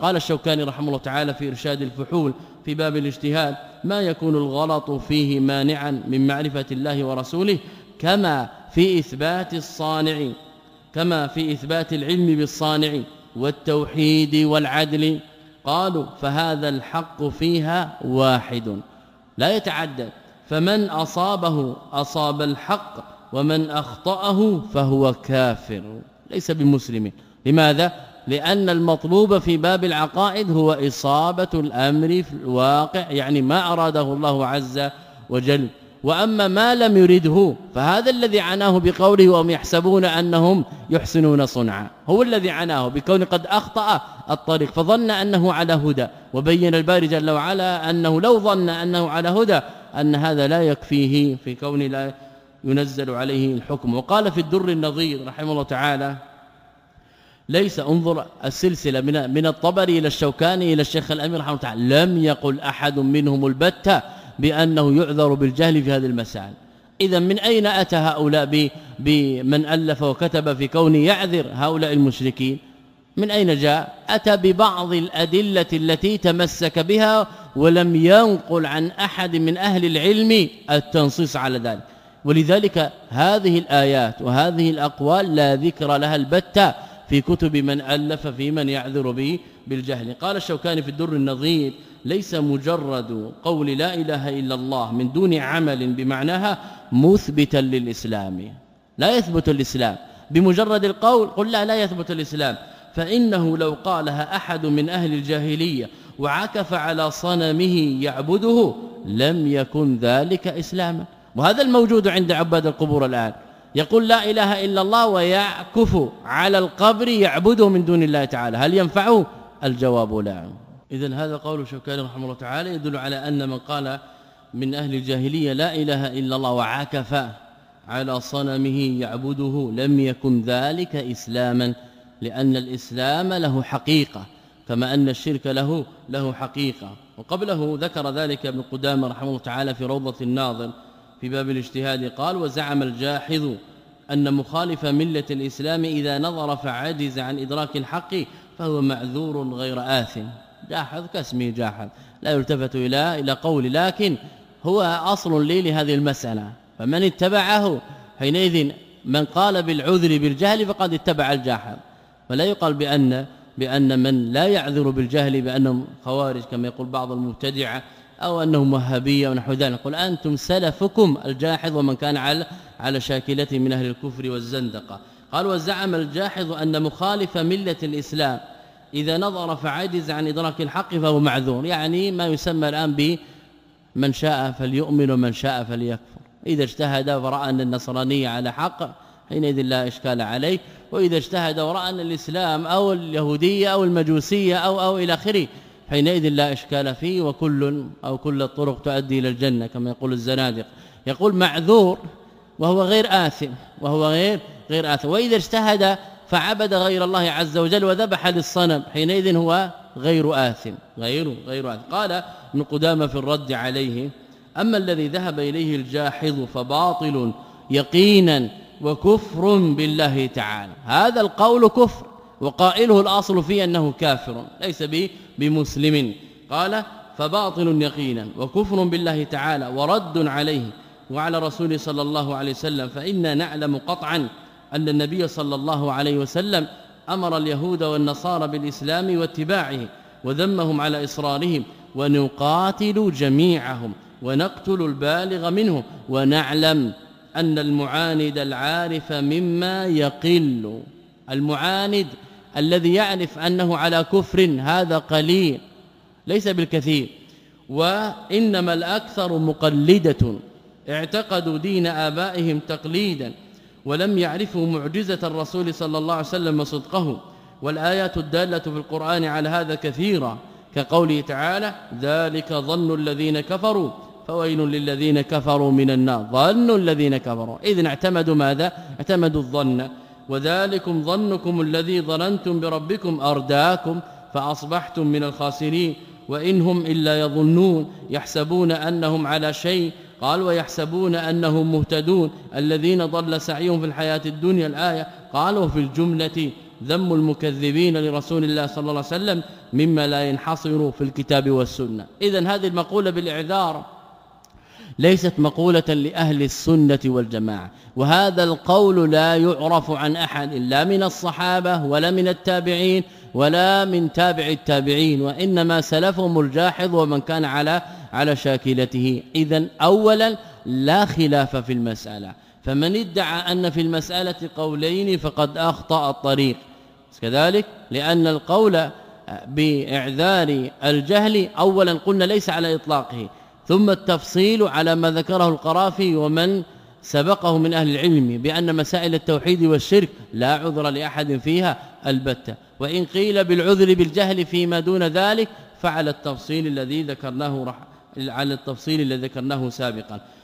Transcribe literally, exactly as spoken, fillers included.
قال الشوكاني رحمه الله تعالى في إرشاد الفحول في باب الاجتهاد ما يكون الغلط فيه مانعا من معرفة الله ورسوله كما في إثبات الصانع كما في إثبات العلم بالصانع والتوحيد والعدل. قالوا فهذا الحق فيها واحد لا يتعدد، فمن أصابه أصاب الحق ومن أخطأه فهو كافر ليس بمسلم. لماذا؟ لأن المطلوب في باب العقائد هو إصابة الأمر في الواقع، يعني ما أراده الله عز وجل. وأما ما لم يرده فهذا الذي عناه بقوله وهم يحسبون أنهم يحسنون صنعا، هو الذي عناه بكون قد أخطأ الطريق فظن أنه على هدى. وبين الباري جل وعلا أنه لو ظن أنه على هدى أن هذا لا يكفيه في كون لا ينزل عليه الحكم. وقال في الدر النظير رحمه الله تعالى ليس انظر السلسلة من من الطبري إلى الشوكاني إلى الشيخ الأمير رحمه الله تعالى لم يقل أحد منهم البتة بأنه يعذر بالجهل في هذه المسائل. إذا من أين أتى هؤلاء بمن ألف وكتب في كون يعذر هؤلاء المشركين؟ من أين جاء؟ أتى ببعض الأدلة التي تمسك بها ولم ينقل عن أحد من أهل العلم التنصيص على ذلك. ولذلك هذه الآيات وهذه الأقوال لا ذكر لها البتة في كتب من ألف في من يعذر به بالجهل. قال الشوكاني في الدر النظير ليس مجرد قول لا إله إلا الله من دون عمل بمعناها مثبتا للإسلام، لا يثبت الإسلام بمجرد القول. قل لا لا يثبت الإسلام، فإنه لو قالها أحد من أهل الجاهلية وعكف على صنمه يعبده لم يكن ذلك إسلاما. وهذا الموجود عند عباد القبور الآن، يقول لا إله إلا الله ويعكف على القبر يعبده من دون الله تعالى، هل ينفعه؟ الجواب لا. إذن هذا قول شوكاني رحمه الله تعالى يدل على أن من قال من أهل الجاهلية لا إله إلا الله وعكف على صنمه يعبده لم يكن ذلك إسلاما، لأن الإسلام له حقيقة كما أن الشرك له له حقيقة. وقبله ذكر ذلك ابن قدامة رحمه الله تعالى في روضة الناظر في باب الاجتهاد قال وزعم الجاحظ أن مخالف ملة الإسلام إذا نظر فعجز عن إدراك الحق فهو معذور غير آثم. جاحظ كاسمه جاحظ لا يلتفت إلى إلى قول، لكن هو أصل لي لهذه المسألة، فمن اتبعه حينئذ من قال بالعذر بالجهل فقد اتبع الجاحظ. فلا يقال بأن بأن من لا يعذر بالجهل بأنهم خوارج كما يقول بعض المبتدعة أو أنهم وهابية ونحو ذلك. قل أنتم سلفكم الجاحظ ومن كان على على شاكلته من أهل الكفر والزندقة. قال وزعم الجاحظ أن مخالف ملة الإسلام إذا نظر فعجز عن إدراك الحق فهو معذور، يعني ما يسمى الآن بمن شاء فليؤمن ومن شاء فليكفر. إذا اجتهد ورأى أن النصرانية على حق حينئذ لا إشكال عليه، وإذا اجتهد ورأى أن الإسلام أو اليهودية أو المجوسية أو أو إلى آخره حينئذ لا إشكال فيه، وكل أو كل الطرق تؤدي إلى الجنة كما يقول الزنادق. يقول معذور وهو غير آثم وهو غير غير آثم. وإذا اجتهد فعبد غير الله عز وجل وذبح للصنم حينئذ هو غير آثم غير غير آثم. قال ابن قدامة في الرد عليه أما الذي ذهب إليه الجاحظ فباطل يقينا وكفر بالله تعالى. هذا القول كفر وقائله الأصل فيه أنه كافر ليس بمسلم. قال فباطل يقينا وكفر بالله تعالى ورد عليه وعلى رسوله صلى الله عليه وسلم. فإنا نعلم قطعا أن النبي صلى الله عليه وسلم أمر اليهود والنصارى بالإسلام واتباعه وذمهم على إصرارهم، ونقاتل جميعهم ونقتل البالغ منهم، ونعلم أن المعاند العارف مما يقل. المعاند الذي يعرف أنه على كفر هذا قليل ليس بالكثير، وإنما الأكثر مقلدة اعتقدوا دين آبائهم تقليدا ولم يعرفوا معجزة الرسول صلى الله عليه وسلم وصدقه. والآيات الدالة في القرآن على هذا كثيرة كقوله تعالى ذلك ظن الذين كفروا فويل للذين كفروا من النار. ظن الذين كفروا إذن اعتمدوا ماذا؟ اعتمدوا الظن. وذلكم ظنكم الذي ظننتم بربكم أرداكم فأصبحتم من الخاسرين وإنهم إلا يظنون يحسبون أنهم على شيء. قال ويحسبون أنهم مهتدون الذين ضل سعيهم في الحياة الدنيا. الآية قالوا في الجملة ذم المكذبين لرسول الله صلى الله عليه وسلم مما لا ينحصر في الكتاب والسنة. إذن هذه المقولة بالإعذار ليست مقولة لأهل السنة والجماعة، وهذا القول لا يعرف عن أحد لا من الصحابة ولا من التابعين ولا من تابع التابعين، وإنما سلفهم الجاحظ ومن كان على على شاكلته. إذن أولا لا خلاف في المسألة، فمن ادعى أن في المسألة قولين فقد أخطأ الطريق كذلك، لأن القول بإعذار الجهل أولا قلنا ليس على إطلاقه، ثم التفصيل على ما ذكره القرافي ومن سبقه من أهل العلم بأن مسائل التوحيد والشرك لا عذر لأحد فيها البتة، وإن قيل بالعذر بالجهل فيما دون ذلك فعلى التفصيل الذي ذكرناه على التفصيل الذي ذكرناه سابقا.